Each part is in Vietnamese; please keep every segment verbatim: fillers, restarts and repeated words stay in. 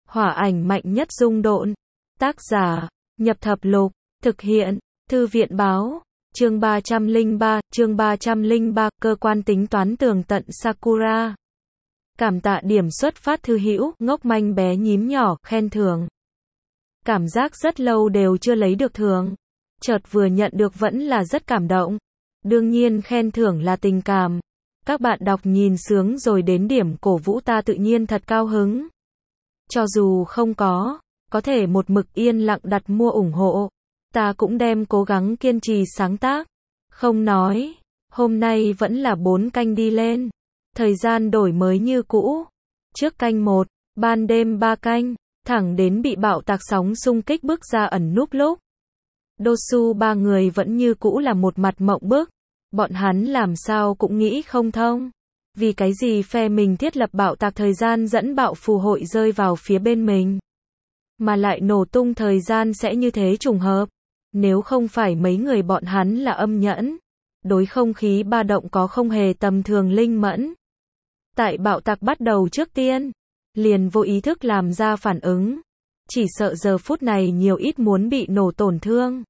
Hỏa ảnh mạnh nhất rung độn. Tác giả, Nhập Thập Lục. Thực hiện, Thư viện Báo. Chương ba trăm lẻ ba, chương ba trăm lẻ ba, cơ quan tính toán tường tận Sakura. Cảm tạ điểm xuất phát thư hữu, ngốc manh bé nhím nhỏ, khen thưởng. Cảm giác rất lâu đều chưa lấy được thưởng. Chợt vừa nhận được vẫn là rất cảm động. Đương nhiên khen thưởng là tình cảm. Các bạn đọc nhìn sướng rồi đến điểm cổ vũ ta tự nhiên thật cao hứng. Cho dù không có, có thể một mực yên lặng đặt mua ủng hộ. Ta cũng đem cố gắng kiên trì sáng tác. Không nói, hôm nay vẫn là bốn canh đi lên. Thời gian đổi mới như cũ. Trước canh một, ban đêm ba canh, thẳng đến bị bạo tạc sóng xung kích bước ra ẩn núp lúc. Dosu ba người vẫn như cũ là một mặt mộng bức. Bọn hắn làm sao cũng nghĩ không thông. Vì cái gì phe mình thiết lập bạo tạc thời gian dẫn bạo phù hội rơi vào phía bên mình. Mà lại nổ tung thời gian sẽ như thế trùng hợp. Nếu không phải mấy người bọn hắn là âm nhẫn. Đối không khí ba động có không hề tầm thường linh mẫn. Tại bạo tạc bắt đầu trước tiên. Liền vô ý thức làm ra phản ứng. Chỉ sợ giờ phút này nhiều ít muốn bị nổ tổn thương.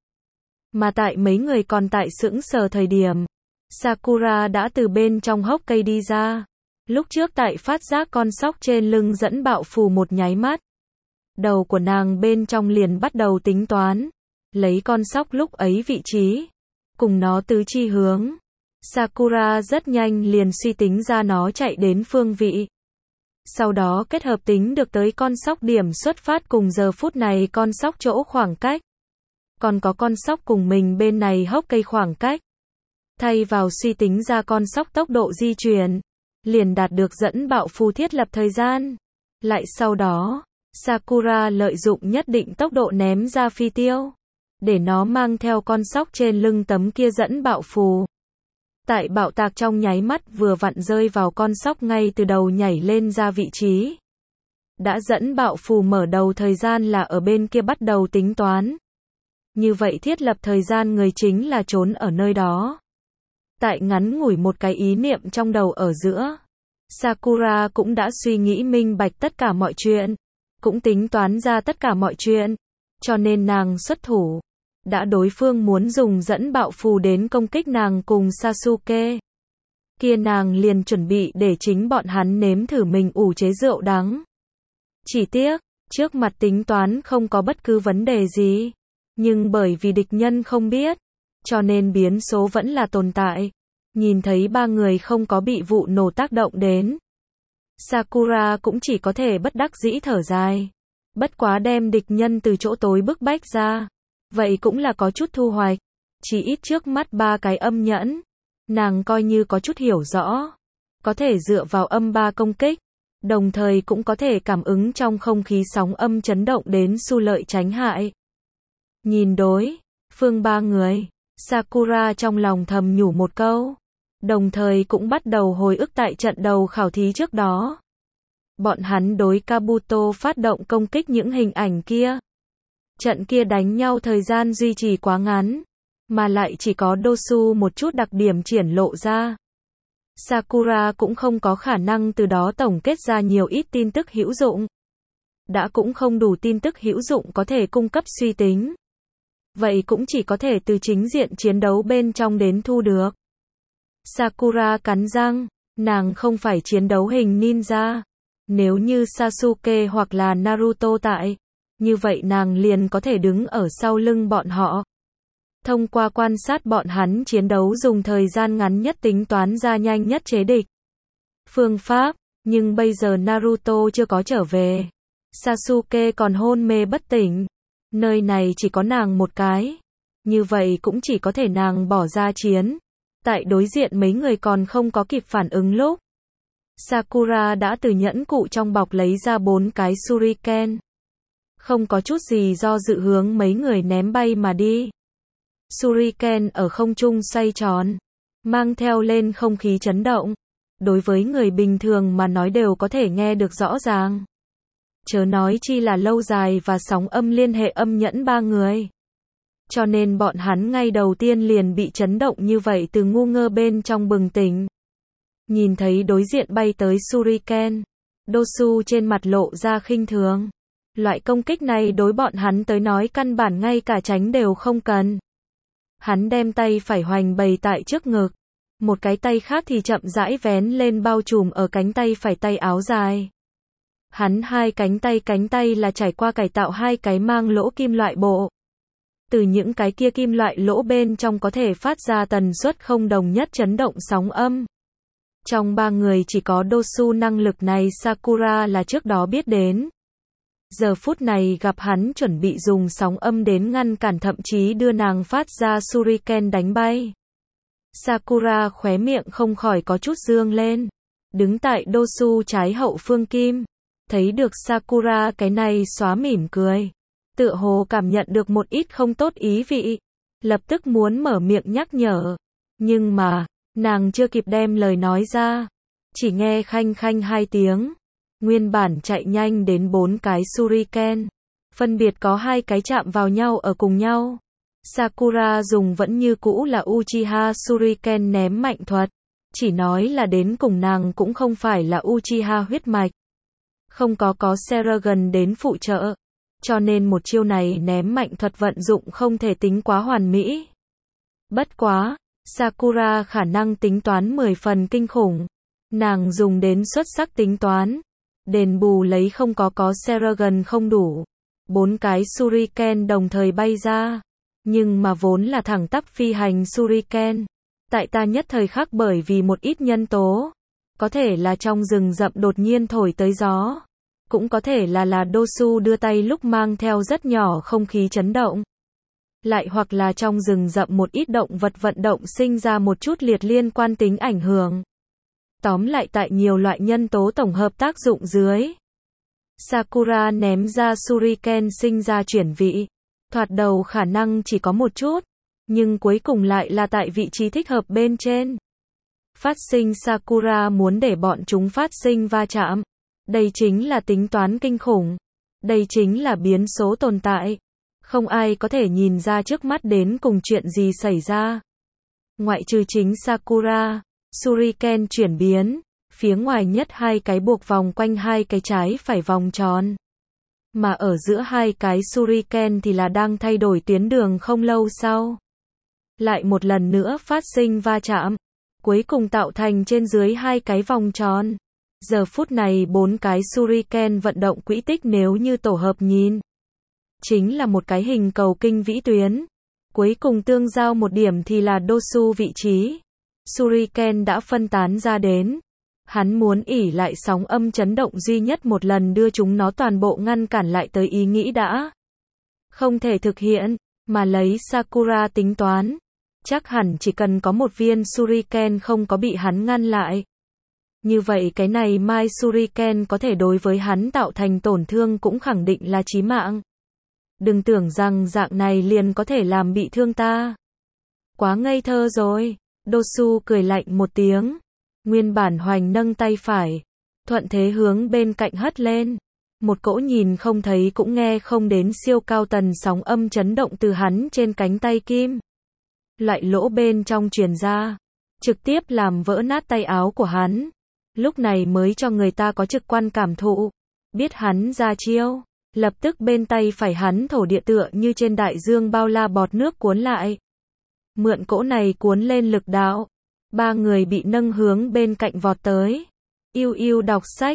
Mà tại mấy người còn tại sững sờ thời điểm. Sakura đã từ bên trong hốc cây đi ra. Lúc trước tại phát giác con sóc trên lưng dẫn bạo phù một nháy mắt. Đầu của nàng bên trong liền bắt đầu tính toán. Lấy con sóc lúc ấy vị trí. Cùng nó tứ chi hướng. Sakura rất nhanh liền suy tính ra nó chạy đến phương vị. Sau đó kết hợp tính được tới con sóc điểm xuất phát cùng giờ phút này con sóc chỗ khoảng cách. Còn có con sóc cùng mình bên này hốc cây khoảng cách. Thay vào suy tính ra con sóc tốc độ di chuyển. Liền đạt được dẫn bạo phù thiết lập thời gian. Lại sau đó, Sakura lợi dụng nhất định tốc độ ném ra phi tiêu. Để nó mang theo con sóc trên lưng tấm kia dẫn bạo phù. Tại bạo tạc trong nháy mắt vừa vặn rơi vào con sóc ngay từ đầu nhảy lên ra vị trí. Đã dẫn bạo phù mở đầu thời gian là ở bên kia bắt đầu tính toán. Như vậy thiết lập thời gian người chính là trốn ở nơi đó. Tại ngắn ngủi một cái ý niệm trong đầu ở giữa. Sakura cũng đã suy nghĩ minh bạch tất cả mọi chuyện. Cũng tính toán ra tất cả mọi chuyện. Cho nên nàng xuất thủ. Đã đối phương muốn dùng dẫn bạo phù đến công kích nàng cùng Sasuke. Kia nàng liền chuẩn bị để chính bọn hắn nếm thử mình ủ chế rượu đắng. Chỉ tiếc, trước mặt tính toán không có bất cứ vấn đề gì. Nhưng bởi vì địch nhân không biết. Cho nên biến số vẫn là tồn tại. Nhìn thấy ba người không có bị vụ nổ tác động đến. Sakura cũng chỉ có thể bất đắc dĩ thở dài. Bất quá đem địch nhân từ chỗ tối bức bách ra. Vậy cũng là có chút thu hoạch. Chỉ ít trước mắt ba cái âm nhẫn. Nàng coi như có chút hiểu rõ. Có thể dựa vào âm ba công kích. Đồng thời cũng có thể cảm ứng trong không khí sóng âm chấn động đến xu lợi tránh hại. Nhìn đối phương ba người. Sakura trong lòng thầm nhủ một câu. Đồng thời cũng bắt đầu hồi ức tại trận đầu khảo thí trước đó. Bọn hắn đối Kabuto phát động công kích những hình ảnh kia. Trận kia đánh nhau thời gian duy trì quá ngắn. Mà lại chỉ có Dosu một chút đặc điểm triển lộ ra. Sakura cũng không có khả năng từ đó tổng kết ra nhiều ít tin tức hữu dụng. Đã cũng không đủ tin tức hữu dụng có thể cung cấp suy tính. Vậy cũng chỉ có thể từ chính diện chiến đấu bên trong đến thu được. Sakura cắn răng, nàng không phải chiến đấu hình ninja. Nếu như Sasuke hoặc là Naruto tại, như vậy nàng liền có thể đứng ở sau lưng bọn họ. Thông qua quan sát bọn hắn chiến đấu dùng thời gian ngắn nhất tính toán ra nhanh nhất chế địch. Phương pháp, nhưng bây giờ Naruto chưa có trở về. Sasuke còn hôn mê bất tỉnh. Nơi này chỉ có nàng một cái. Như vậy cũng chỉ có thể nàng bỏ ra chiến. Tại đối diện mấy người còn không có kịp phản ứng lúc. Sakura đã từ nhẫn cụ trong bọc lấy ra bốn cái shuriken. Không có chút gì do dự hướng mấy người ném bay mà đi. Shuriken ở không trung xoay tròn. Mang theo lên không khí chấn động. Đối với người bình thường mà nói đều có thể nghe được rõ ràng. Chớ nói chi là lâu dài và sóng âm liên hệ âm nhẫn ba người. Cho nên bọn hắn ngay đầu tiên liền bị chấn động như vậy từ ngu ngơ bên trong bừng tỉnh. Nhìn thấy đối diện bay tới Shuriken. Dosu trên mặt lộ ra khinh thường. Loại công kích này đối bọn hắn tới nói căn bản ngay cả tránh đều không cần. Hắn đem tay phải hoành bày tại trước ngực. Một cái tay khác thì chậm rãi vén lên bao trùm ở cánh tay phải tay áo dài. Hắn hai cánh tay cánh tay là trải qua cải tạo hai cái mang lỗ kim loại bộ. Từ những cái kia kim loại lỗ bên trong có thể phát ra tần suất không đồng nhất chấn động sóng âm. Trong ba người chỉ có Dosu năng lực này Sakura là trước đó biết đến. Giờ phút này gặp hắn chuẩn bị dùng sóng âm đến ngăn cản thậm chí đưa nàng phát ra shuriken đánh bay. Sakura khóe miệng không khỏi có chút dương lên. Đứng tại Dosu trái hậu phương kim. Thấy được Sakura cái này xóa mỉm cười. Tựa hồ cảm nhận được một ít không tốt ý vị. Lập tức muốn mở miệng nhắc nhở. Nhưng mà, nàng chưa kịp đem lời nói ra. Chỉ nghe khanh khanh hai tiếng. Nguyên bản chạy nhanh đến bốn cái shuriken. Phân biệt có hai cái chạm vào nhau ở cùng nhau. Sakura dùng vẫn như cũ là Uchiha Shuriken ném mạnh thuật. Chỉ nói là đến cùng nàng cũng không phải là Uchiha huyết mạch. Không có có Seragon đến phụ trợ. Cho nên một chiêu này ném mạnh thuật vận dụng không thể tính quá hoàn mỹ. Bất quá, Sakura khả năng tính toán mười phần kinh khủng. Nàng dùng đến xuất sắc tính toán. Đền bù lấy không có có Seragon không đủ. Bốn cái shuriken đồng thời bay ra. Nhưng mà vốn là thẳng tắp phi hành shuriken. Tại ta nhất thời khắc bởi vì một ít nhân tố. Có thể là trong rừng rậm đột nhiên thổi tới gió. Cũng có thể là là Dosu đưa tay lúc mang theo rất nhỏ không khí chấn động. Lại hoặc là trong rừng rậm một ít động vật vận động sinh ra một chút liệt liên quan tính ảnh hưởng. Tóm lại tại nhiều loại nhân tố tổng hợp tác dụng dưới. Sakura ném ra shuriken sinh ra chuyển vị. Thoạt đầu khả năng chỉ có một chút. Nhưng cuối cùng lại là tại vị trí thích hợp bên trên. Phát sinh Sakura muốn để bọn chúng phát sinh va chạm. Đây chính là tính toán kinh khủng. Đây chính là biến số tồn tại. Không ai có thể nhìn ra trước mắt đến cùng chuyện gì xảy ra. Ngoại trừ chính Sakura. Shuriken chuyển biến. Phía ngoài nhất hai cái buộc vòng quanh hai cái trái phải vòng tròn. Mà ở giữa hai cái shuriken thì là đang thay đổi tuyến đường không lâu sau. Lại một lần nữa phát sinh va chạm. Cuối cùng tạo thành trên dưới hai cái vòng tròn. Giờ phút này bốn cái shuriken vận động quỹ tích nếu như tổ hợp nhìn. Chính là một cái hình cầu kinh vĩ tuyến. Cuối cùng tương giao một điểm thì là Dosu vị trí. Shuriken đã phân tán ra đến. Hắn muốn ỉ lại sóng âm chấn động duy nhất một lần đưa chúng nó toàn bộ ngăn cản lại tới ý nghĩ đã. Không thể thực hiện, mà lấy Sakura tính toán. Chắc hẳn chỉ cần có một viên shuriken không có bị hắn ngăn lại. Như vậy cái này mai shuriken có thể đối với hắn tạo thành tổn thương cũng khẳng định là chí mạng. Đừng tưởng rằng dạng này liền có thể làm bị thương ta. Quá ngây thơ rồi. Dosu cười lạnh một tiếng. Nguyên bản hoành nâng tay phải. Thuận thế hướng bên cạnh hất lên. Một cỗ nhìn không thấy cũng nghe không đến siêu cao tần sóng âm chấn động từ hắn trên cánh tay kim. Loại lỗ bên trong truyền ra. Trực tiếp làm vỡ nát tay áo của hắn. Lúc này mới cho người ta có trực quan cảm thụ. Biết hắn ra chiêu. Lập tức bên tay phải hắn thổ địa tựa như trên đại dương bao la bọt nước cuốn lại. Mượn cỗ này cuốn lên lực đạo. Ba người bị nâng hướng bên cạnh vọt tới. Yêu yêu đọc sách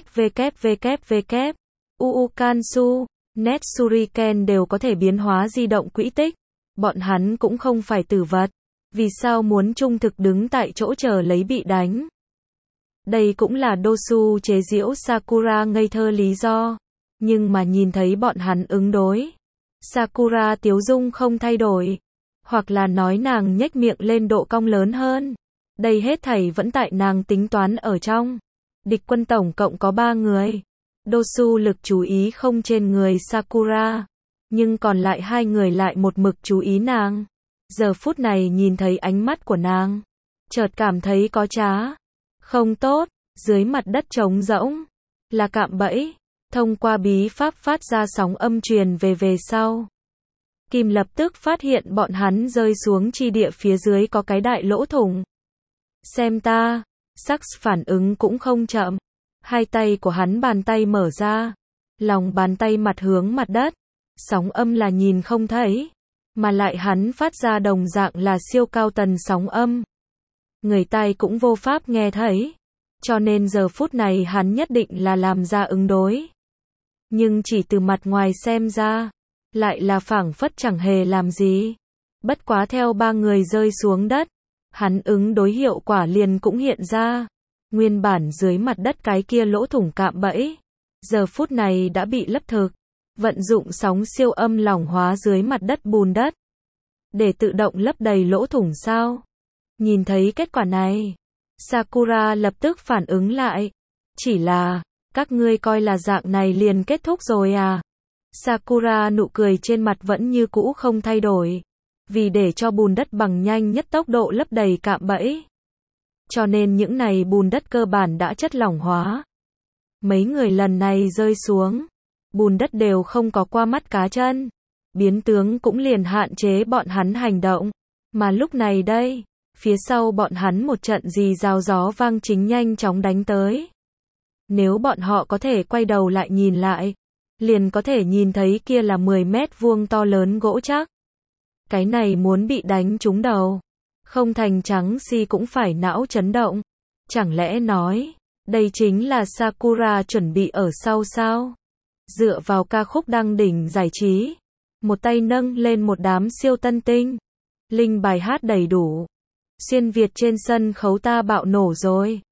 www. Uukansu, net shuriken đều có thể biến hóa di động quỹ tích. Bọn hắn cũng không phải tử vật. Vì sao muốn trung thực đứng tại chỗ chờ lấy bị đánh? Đây cũng là Dosu chế giễu Sakura ngây thơ lý do. Nhưng mà nhìn thấy bọn hắn ứng đối. Sakura tiếu dung không thay đổi. Hoặc là nói nàng nhếch miệng lên độ cong lớn hơn. Đây hết thảy vẫn tại nàng tính toán ở trong. Địch quân tổng cộng có ba người. Dosu lực chú ý không trên người Sakura. Nhưng còn lại hai người lại một mực chú ý nàng. Giờ phút này nhìn thấy ánh mắt của nàng. Chợt cảm thấy có trá. Không tốt. Dưới mặt đất trống rỗng. Là cạm bẫy. Thông qua bí pháp phát ra sóng âm truyền về về sau. Kim lập tức phát hiện bọn hắn rơi xuống chi địa phía dưới có cái đại lỗ thủng. Xem ta. Sax phản ứng cũng không chậm. Hai tay của hắn bàn tay mở ra. lòng bàn tay mặt hướng mặt đất, sóng âm là nhìn không thấy, mà lại hắn phát ra đồng dạng là siêu cao tần sóng âm. Người tai cũng vô pháp nghe thấy, cho nên giờ phút này hắn nhất định là làm ra ứng đối. Nhưng chỉ từ mặt ngoài xem ra, lại là phảng phất chẳng hề làm gì. Bất quá theo ba người rơi xuống đất, hắn ứng đối hiệu quả liền cũng hiện ra. Nguyên bản dưới mặt đất cái kia lỗ thủng cạm bẫy, giờ phút này đã bị lấp thực. Vận dụng sóng siêu âm lỏng hóa dưới mặt đất bùn đất, để tự động lấp đầy lỗ thủng sao? Nhìn thấy kết quả này, Sakura lập tức phản ứng lại. Chỉ là, các ngươi coi là dạng này liền kết thúc rồi à? Sakura nụ cười trên mặt vẫn như cũ không thay đổi. Vì để cho bùn đất bằng nhanh nhất tốc độ lấp đầy cạm bẫy, cho nên những này bùn đất cơ bản đã chất lỏng hóa. Mấy người lần này rơi xuống, bùn đất đều không có qua mắt cá chân. Biến tướng cũng liền hạn chế bọn hắn hành động. Mà lúc này đây, phía sau bọn hắn một trận rì rào gió vang chính nhanh chóng đánh tới. Nếu bọn họ có thể quay đầu lại nhìn lại, liền có thể nhìn thấy kia là mười mét vuông to lớn gỗ chắc. Cái này muốn bị đánh trúng đầu, không thành trắng si cũng phải não chấn động. Chẳng lẽ nói, đây chính là Sakura chuẩn bị ở sau sao? Dựa vào ca khúc đăng đỉnh giải trí, một tay nâng lên một đám siêu tân tinh, linh bài hát đầy đủ. Xuyên Việt trên sân khấu ta bạo nổ rồi.